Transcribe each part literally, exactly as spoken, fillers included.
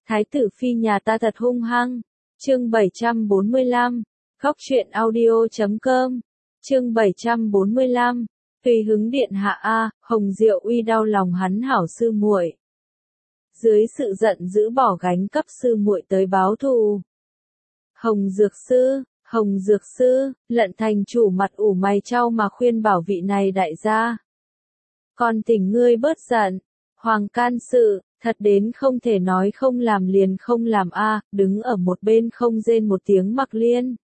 Thái tử phi nhà ta thật hung hăng. Chương bảy trăm bốn mươi lăm, Khóc truyện audio chấm com. Chương bảy trăm bốn mươi lăm, Tùy hứng điện hạ a, Hồng Diệu Uy đau lòng hắn hảo sư muội. Dưới sự giận dữ bỏ gánh cấp sư muội tới báo thù. Hồng Dược sư, Hồng Dược sư, Lận thành chủ mặt ủ mày chau mà khuyên bảo vị này đại gia. Con thỉnh ngươi bớt giận, hoàng can sự, thật đến không thể nói không làm liền không làm a, đứng ở một bên không rên một tiếng Mặc Liên.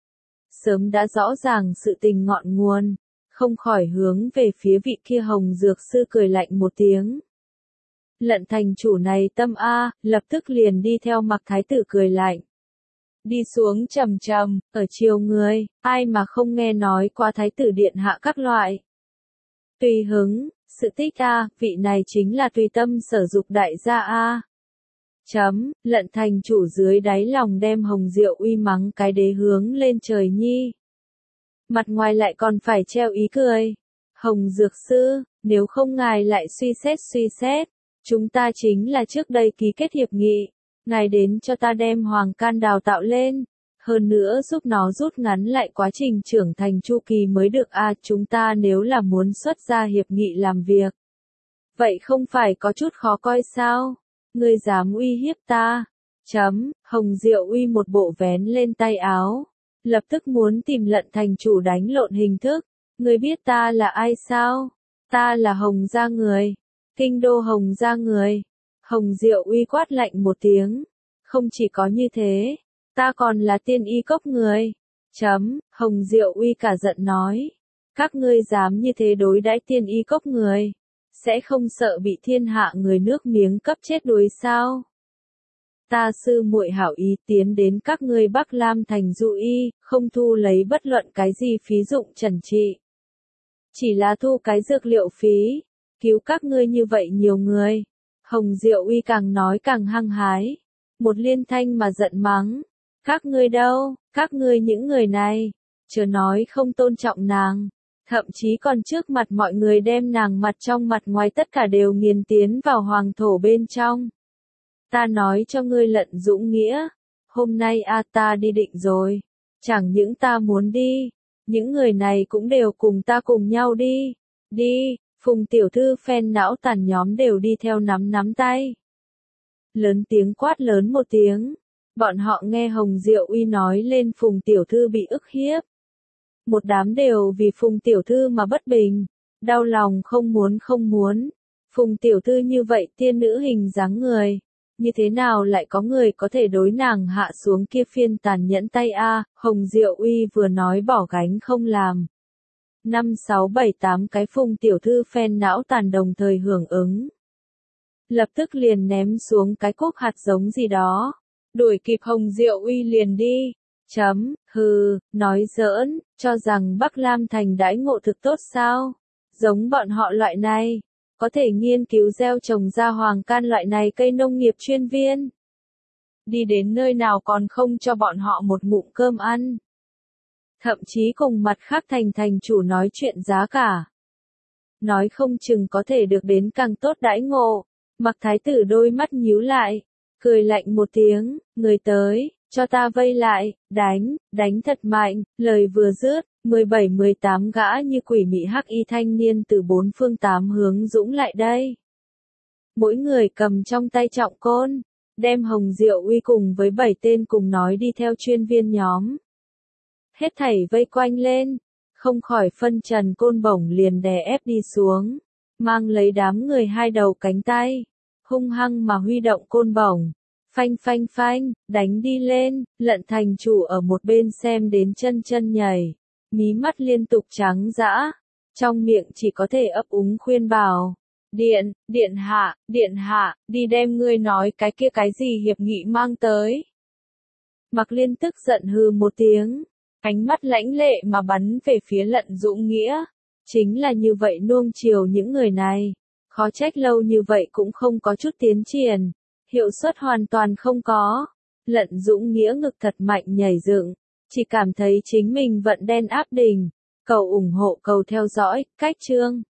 Sớm đã rõ ràng sự tình ngọn nguồn, không khỏi hướng về phía vị kia Hồng Dược sư cười lạnh một tiếng. Lận thành chủ này tâm a, lập tức liền đi theo Mặc thái tử cười lạnh. Đi xuống trầm trầm, ở chiều người, ai mà không nghe nói qua thái tử điện hạ các loại. Tùy hứng, sự tích a, vị này chính là tùy tâm sở dục đại gia a. Chấm, Lận thành chủ dưới đáy lòng đem Hồng Diệu Uy mắng cái đế hướng lên trời nhi. Mặt ngoài lại còn phải treo ý cười. Hồng Dược sư, nếu không ngài lại suy xét suy xét, chúng ta chính là trước đây ký kết hiệp nghị. Ngài đến cho ta đem hoàng can đào tạo lên, hơn nữa giúp nó rút ngắn lại quá trình trưởng thành chu kỳ mới được a, à, chúng ta nếu là muốn xuất ra hiệp nghị làm việc. Vậy không phải có chút khó coi sao? Ngươi dám uy hiếp ta? Chấm, Hồng Diệu Uy một bộ vén lên tay áo, lập tức muốn tìm Lận thành chủ đánh lộn hình thức. Ngươi biết ta là ai sao? Ta là Hồng gia người, kinh đô Hồng gia người. Hồng Diệu Uy quát lạnh một tiếng. Không chỉ có như thế, ta còn là tiên y cốc người. Chấm, Hồng Diệu Uy cả giận nói. Các ngươi dám như thế đối đãi tiên y cốc người, sẽ không sợ bị thiên hạ người nước miếng cấp chết đuối sao? Ta sư muội hảo ý tiến đến các ngươi Bắc Lam thành dụ y, không thu lấy bất luận cái gì phí dụng trần trị. Chỉ là thu cái dược liệu phí, cứu các ngươi như vậy nhiều người. Hồng Diệu Uy càng nói càng hăng hái. Một liên thanh mà giận mắng. Các ngươi đâu, các ngươi những người này, chớ nói không tôn trọng nàng. Thậm chí còn trước mặt mọi người đem nàng mặt trong mặt ngoài tất cả đều nghiền tiến vào hoàng thổ bên trong. Ta nói cho ngươi Lận Dũng Nghĩa, hôm nay a ta đi định rồi. Chẳng những ta muốn đi, những người này cũng đều cùng ta cùng nhau đi. Đi. Phùng tiểu thư phen não tàn nhóm đều đi theo nắm nắm tay. Lớn tiếng quát lớn một tiếng. Bọn họ nghe Hồng Diệu Uy nói lên Phùng tiểu thư bị ức hiếp. Một đám đều vì Phùng tiểu thư mà bất bình. Đau lòng không muốn không muốn. Phùng tiểu thư như vậy tiên nữ hình dáng người. Như thế nào lại có người có thể đối nàng hạ xuống kia phiên tàn nhẫn tay a? Hồng Diệu Uy vừa nói bỏ gánh không làm. Năm sáu bảy tám cái Phùng tiểu thư phen não tàn đồng thời hưởng ứng. Lập tức liền ném xuống cái cúc hạt giống gì đó. Đuổi kịp Hồng Diệu Uy liền đi. Chấm, hừ, nói giỡn, cho rằng Bắc Lam thành đãi ngộ thực tốt sao? Giống bọn họ loại này, có thể nghiên cứu gieo trồng ra hoàng can loại này cây nông nghiệp chuyên viên. Đi đến nơi nào còn không cho bọn họ một ngụm cơm ăn. Thậm chí cùng mặt khác thành thành chủ nói chuyện giá cả. Nói không chừng có thể được đến càng tốt đãi ngộ. Mặc thái tử đôi mắt nhíu lại, cười lạnh một tiếng, người tới, cho ta vây lại, đánh, đánh thật mạnh, lời vừa dứt, mười bảy mười tám gã như quỷ mị hắc y thanh niên từ bốn phương tám hướng dũng lại đây. Mỗi người cầm trong tay trọng côn, đem Hồng Diệu Uy cùng với bảy tên cùng nói đi theo chuyên viên nhóm. Hết thảy vây quanh lên, không khỏi phân trần côn bổng liền đè ép đi xuống, mang lấy đám người hai đầu cánh tay, hung hăng mà huy động côn bổng, phanh phanh phanh, đánh đi lên. Lận thành chủ ở một bên xem đến chân chân nhảy, mí mắt liên tục trắng dã, trong miệng chỉ có thể ấp úng khuyên bảo. Điện, điện hạ, điện hạ, đi đem ngươi nói cái kia cái gì hiệp nghị mang tới. Mặc Liên tức giận hừ một tiếng. Ánh mắt lãnh lệ mà bắn về phía Lận Dũng Nghĩa. Chính là như vậy nuông chiều những người này. Khó trách lâu như vậy cũng không có chút tiến triển. Hiệu suất hoàn toàn không có. Lận Dũng Nghĩa ngực thật mạnh nhảy dựng. Chỉ cảm thấy chính mình vận đen áp đỉnh. Cầu ủng hộ cầu theo dõi, cách chương.